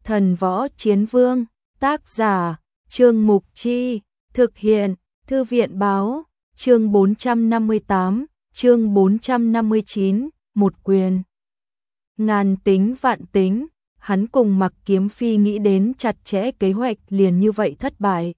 Thần võ chiến vương, tác giả, Trương Mục Chi, thực hiện, Thư viện báo, chương 458, chương 459, một quyền. Ngàn tính vạn tính, hắn cùng Mặc Kiếm Phi nghĩ đến chặt chẽ kế hoạch liền như vậy thất bại.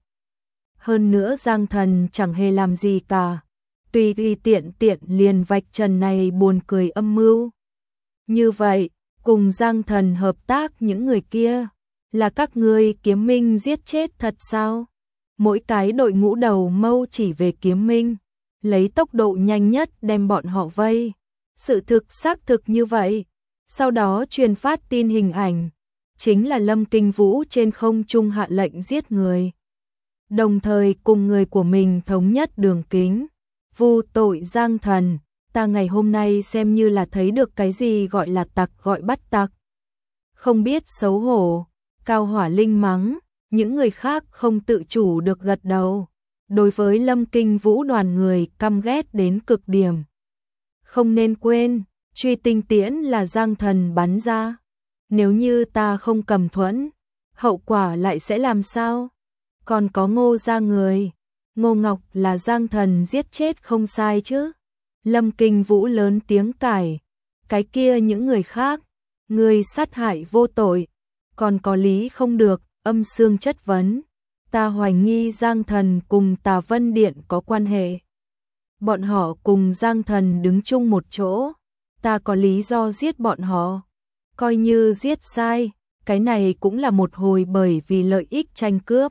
Hơn nữa Giang Thần chẳng hề làm gì cả, tùy tiện liền vạch trần này buồn cười âm mưu. Như vậy, cùng Giang Thần hợp tác những người kia, là các ngươi Kiếm Minh giết chết thật sao? Mỗi cái đội ngũ đầu mâu chỉ về Kiếm Minh, lấy tốc độ nhanh nhất đem bọn họ vây. Sự thực xác thực như vậy. Sau đó truyền phát tin hình ảnh, chính là Lâm Kinh Vũ trên không trung hạ lệnh giết người. Đồng thời cùng người của mình thống nhất đường kính, vu tội Giang Thần. Ta ngày hôm nay xem như là thấy được cái gì gọi là tặc gọi bắt tặc. Không biết xấu hổ, Cao Hỏa Linh mắng, những người khác không tự chủ được gật đầu. Đối với Lâm Kinh Vũ đoàn người căm ghét đến cực điểm. Không nên quên, truy tinh tiễn là Giang Thần bắn ra. Nếu như ta không cầm thuẫn, hậu quả lại sẽ làm sao? Còn có Ngô gia người, Ngô Ngọc là Giang Thần giết chết không sai chứ? Lâm Kinh Vũ lớn tiếng cãi, cái kia những người khác, người sát hại vô tội, còn có lý không được, Âm Xương chất vấn. Ta hoài nghi Giang Thần cùng Tà Vân Điện có quan hệ. Bọn họ cùng Giang Thần đứng chung một chỗ, ta có lý do giết bọn họ. Coi như giết sai, cái này cũng là một hồi bởi vì lợi ích tranh cướp.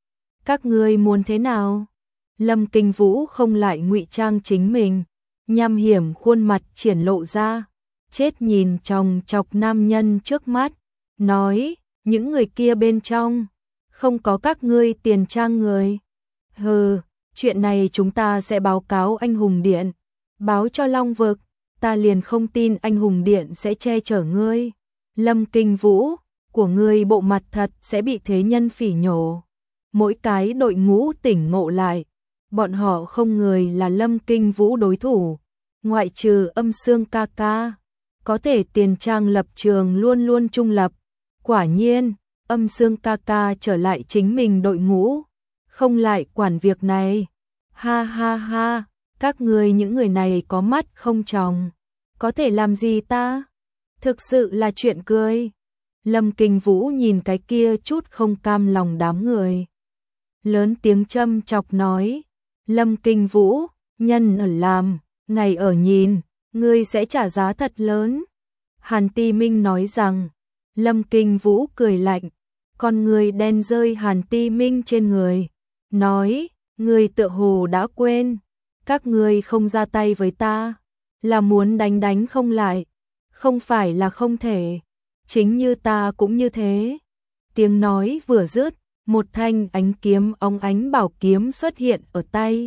Các ngươi muốn thế nào? Lâm Kinh Vũ không lại ngụy trang chính mình, nham hiểm khuôn mặt triển lộ ra, chết nhìn chòng chọc nam nhân trước mắt, nói, những người kia bên trong, không có các ngươi tiền trang người. Hừ, chuyện này chúng ta sẽ báo cáo anh hùng điện, báo cho Long Vực, ta liền không tin anh hùng điện sẽ che chở ngươi. Lâm Kinh Vũ, của ngươi bộ mặt thật sẽ bị thế nhân phỉ nhổ. Mỗi cái đội ngũ tỉnh ngộ lại, bọn họ không người là Lâm Kinh Vũ đối thủ, ngoại trừ Âm Xương ca ca, có thể tiền trang lập trường luôn luôn trung lập. Quả nhiên, Âm Xương ca ca trở lại chính mình đội ngũ, không lại quản việc này. Ha ha ha, các ngươi những người này có mắt không tròng, có thể làm gì ta? Thực sự là chuyện cười. Lâm Kinh Vũ nhìn cái kia chút không cam lòng đám người, lớn tiếng châm chọc nói, Lâm Kinh Vũ, nhân ở làm, ngày ở nhìn, ngươi sẽ trả giá thật lớn. Hàn Ti Minh nói rằng, Lâm Kinh Vũ cười lạnh, con người đen rơi Hàn Ti Minh trên người, nói, ngươi tựa hồ đã quên, các ngươi không ra tay với ta, là muốn đánh không lại, không phải là không thể, chính như ta cũng như thế. Tiếng nói vừa dứt, một thanh ánh kiếm óng ánh bảo kiếm xuất hiện ở tay,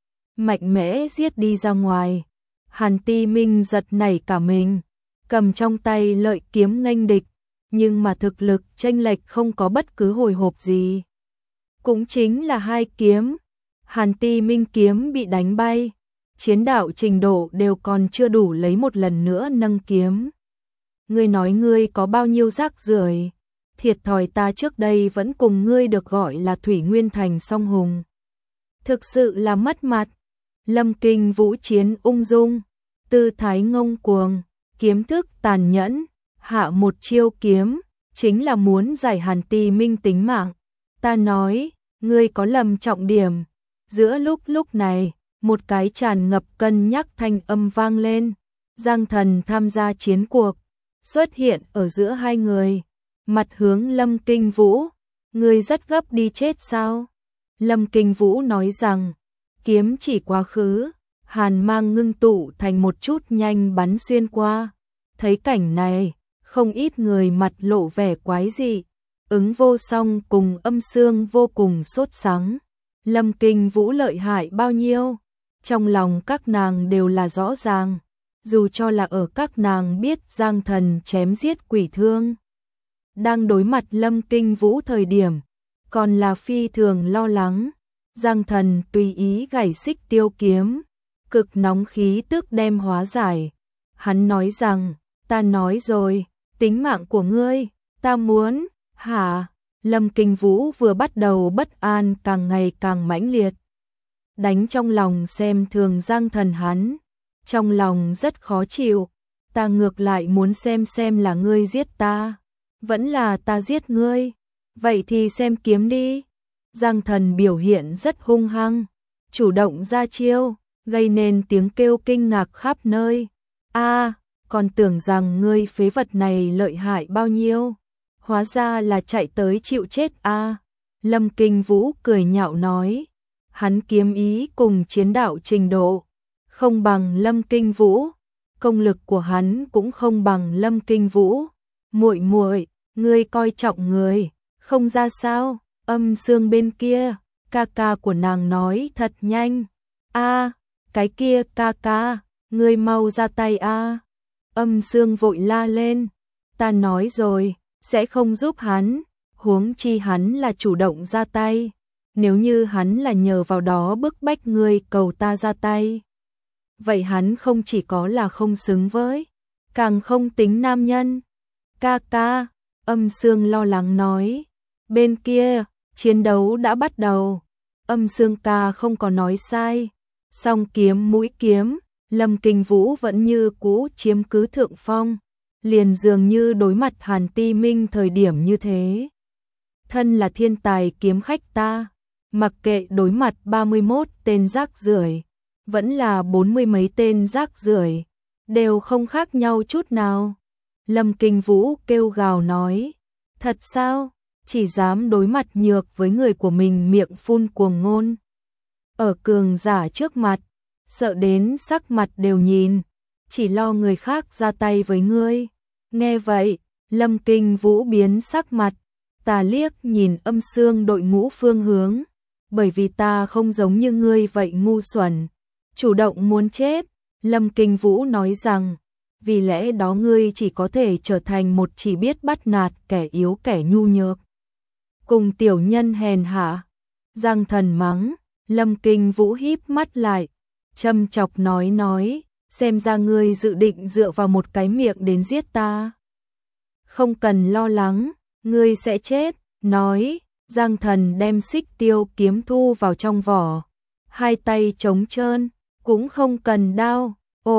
mạnh mẽ giết đi ra ngoài. Hàn Ti Minh giật nảy cả mình, cầm trong tay lợi kiếm nghênh địch, nhưng mà thực lực chênh lệch không có bất cứ hồi hộp gì. Cũng chính là hai kiếm, Hàn Ti Minh kiếm bị đánh bay, chiến đạo trình độ đều còn chưa đủ lấy một lần nữa nâng kiếm. Ngươi nói ngươi có bao nhiêu rác rưởi, thiệt thòi ta trước đây vẫn cùng ngươi được gọi là Thủy Nguyên Thành song hùng. Thực sự là mất mặt. Lâm Kinh Vũ chiến ung dung, tư thái ngông cuồng, kiếm thức tàn nhẫn, hạ một chiêu kiếm, chính là muốn giải Hàn Ti Minh tính mạng. Ta nói, ngươi có lầm trọng điểm. Giữa lúc này, một cái tràn ngập cân nhắc thanh âm vang lên. Giang Thần tham gia chiến cuộc, xuất hiện ở giữa hai người, mặt hướng Lâm Kinh Vũ. Ngươi rất gấp đi chết sao? Lâm Kinh Vũ nói rằng, kiếm chỉ quá khứ, hàn mang ngưng tụ thành một chút nhanh bắn xuyên qua. Thấy cảnh này, không ít người mặt lộ vẻ quái dị. Ứng Vô Song cùng Âm Xương vô cùng sốt sắng. Lâm Kinh Vũ lợi hại bao nhiêu? Trong lòng các nàng đều là rõ ràng. Dù cho là ở các nàng biết Giang Thần chém giết quỷ thương, đang đối mặt Lâm Kinh Vũ thời điểm, còn là phi thường lo lắng. Giang Thần tùy ý gảy xích tiêu kiếm, cực nóng khí tức đem hóa giải. Hắn nói rằng, ta nói rồi, tính mạng của ngươi, ta muốn. Hả? Lâm Kinh Vũ vừa bắt đầu bất an càng ngày càng mãnh liệt. Đánh trong lòng xem thường Giang Thần hắn. Trong lòng rất khó chịu. Ta ngược lại muốn xem là ngươi giết ta. Vẫn là ta giết ngươi. Vậy thì xem kiếm đi. Giang Thần biểu hiện rất hung hăng. Chủ động ra chiêu. Gây nên tiếng kêu kinh ngạc khắp nơi. Còn tưởng rằng ngươi phế vật này lợi hại bao nhiêu. Hóa ra là chạy tới chịu chết Lâm Kinh Vũ cười nhạo nói. Hắn kiếm ý cùng chiến đạo trình độ. Không bằng Lâm Kinh Vũ. Công lực của hắn cũng không bằng Lâm Kinh Vũ. Muội muội, ngươi coi trọng người. Không ra sao, Âm Sương bên kia. Ca ca của nàng nói thật nhanh. Cái kia ca ca, ngươi mau ra tay Âm Sương vội la lên. Ta nói rồi, sẽ không giúp hắn. Huống chi hắn là chủ động ra tay. Nếu như hắn là nhờ vào đó bức bách ngươi cầu ta ra tay. Vậy hắn không chỉ có là không xứng với, càng không tính nam nhân. Ca ca, Âm Sương lo lắng nói. Bên kia, chiến đấu đã bắt đầu. Âm Sương ca không có nói sai. Song kiếm mũi kiếm, Lâm Kinh Vũ vẫn như cũ chiếm cứ thượng phong. Liền dường như đối mặt Hàn Ti Minh thời điểm như thế. Thân là thiên tài kiếm khách ta, mặc kệ đối mặt 31 tên rác rưởi, vẫn là 40 mấy tên rác rưởi, đều không khác nhau chút nào. Lâm Kinh Vũ kêu gào nói, thật sao, chỉ dám đối mặt nhược với người của mình miệng phun cuồng ngôn. Ở cường giả trước mặt, sợ đến sắc mặt đều nhìn, chỉ lo người khác ra tay với ngươi. Nghe vậy, Lâm Kinh Vũ biến sắc mặt, ta liếc nhìn Âm Sương đội ngũ phương hướng, bởi vì ta không giống như ngươi vậy ngu xuẩn, chủ động muốn chết. Lâm Kinh Vũ nói rằng, vì lẽ đó ngươi chỉ có thể trở thành một chỉ biết bắt nạt kẻ yếu kẻ nhu nhược. Cùng tiểu nhân hèn hạ. Giang Thần mắng. Lâm Kinh Vũ híp mắt lại, châm chọc nói, xem ra ngươi dự định dựa vào một cái miệng đến giết ta. Không cần lo lắng, ngươi sẽ chết, nói. Giang Thần đem xích tiêu kiếm thu vào trong vỏ, hai tay trống trơn, cũng không cần đao.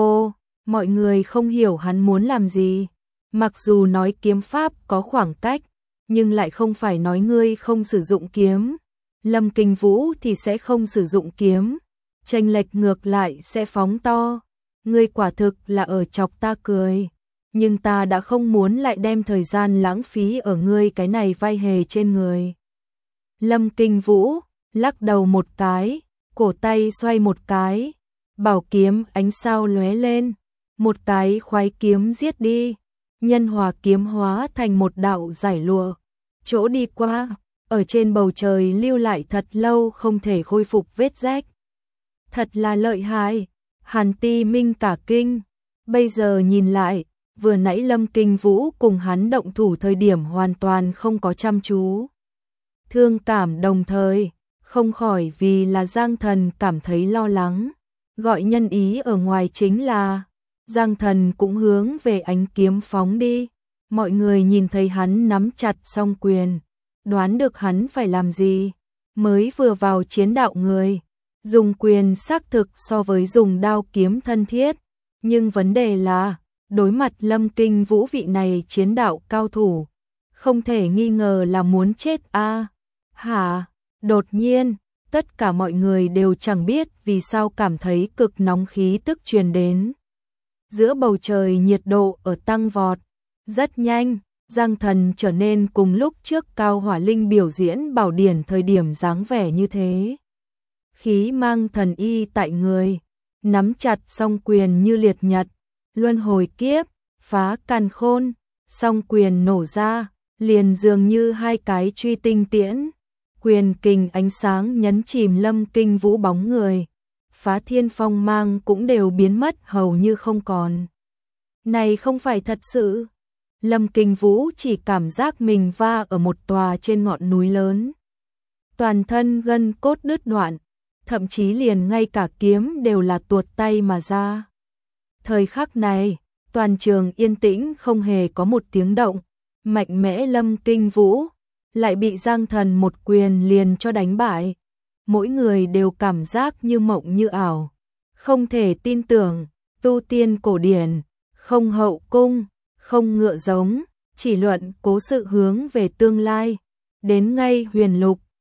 Mọi người không hiểu hắn muốn làm gì. Mặc dù nói kiếm pháp có khoảng cách, nhưng lại không phải nói ngươi không sử dụng kiếm. Lâm Kinh Vũ thì sẽ không sử dụng kiếm, chênh lệch ngược lại sẽ phóng to. Ngươi quả thực là ở chọc ta cười, nhưng ta đã không muốn lại đem thời gian lãng phí ở ngươi cái này vai hề trên người. Lâm Kinh Vũ lắc đầu một cái, cổ tay xoay một cái, bảo kiếm ánh sao lóe lên, một cái khoái kiếm giết đi. Nhân hòa kiếm hóa thành một đạo giải lụa, chỗ đi qua, ở trên bầu trời lưu lại thật lâu không thể khôi phục vết rách. Thật là lợi hại. Hàn Ti Minh cả kinh. Bây giờ nhìn lại, vừa nãy Lâm Kinh Vũ cùng hắn động thủ thời điểm hoàn toàn không có chăm chú. Thương cảm đồng thời, không khỏi vì là Giang Thần cảm thấy lo lắng. Gọi nhân ý ở ngoài chính là, Giang Thần cũng hướng về ánh kiếm phóng đi. Mọi người nhìn thấy hắn nắm chặt song quyền, đoán được hắn phải làm gì. Mới vừa vào chiến đạo người, dùng quyền xác thực so với dùng đao kiếm thân thiết, nhưng vấn đề là, đối mặt Lâm Kinh Vũ vị này chiến đạo cao thủ, không thể nghi ngờ là muốn chết hả? Đột nhiên, tất cả mọi người đều chẳng biết vì sao cảm thấy cực nóng khí tức truyền đến. Giữa bầu trời nhiệt độ ở tăng vọt, rất nhanh. Giang Thần trở nên cùng lúc trước Cao Hỏa Linh biểu diễn bảo điển thời điểm dáng vẻ như thế. Khí mang thần y tại người, nắm chặt song quyền như liệt nhật, luân hồi kiếp, phá càn khôn, song quyền nổ ra, liền dường như hai cái truy tinh tiễn, quyền kình ánh sáng nhấn chìm Lâm Kinh Vũ bóng người, phá thiên phong mang cũng đều biến mất hầu như không còn. Này không phải thật sự. Lâm Kinh Vũ chỉ cảm giác mình va ở một tòa trên ngọn núi lớn. Toàn thân gân cốt đứt đoạn, thậm chí liền ngay cả kiếm đều là tuột tay mà ra. Thời khắc này, toàn trường yên tĩnh không hề có một tiếng động, mạnh mẽ Lâm Kinh Vũ, lại bị Giang Thần một quyền liền cho đánh bại. Mỗi người đều cảm giác như mộng như ảo, không thể tin tưởng, tu tiên cổ điển, không hậu cung, không ngựa giống, chỉ luận cố sự hướng về tương lai. Đến ngay Huyền Lục,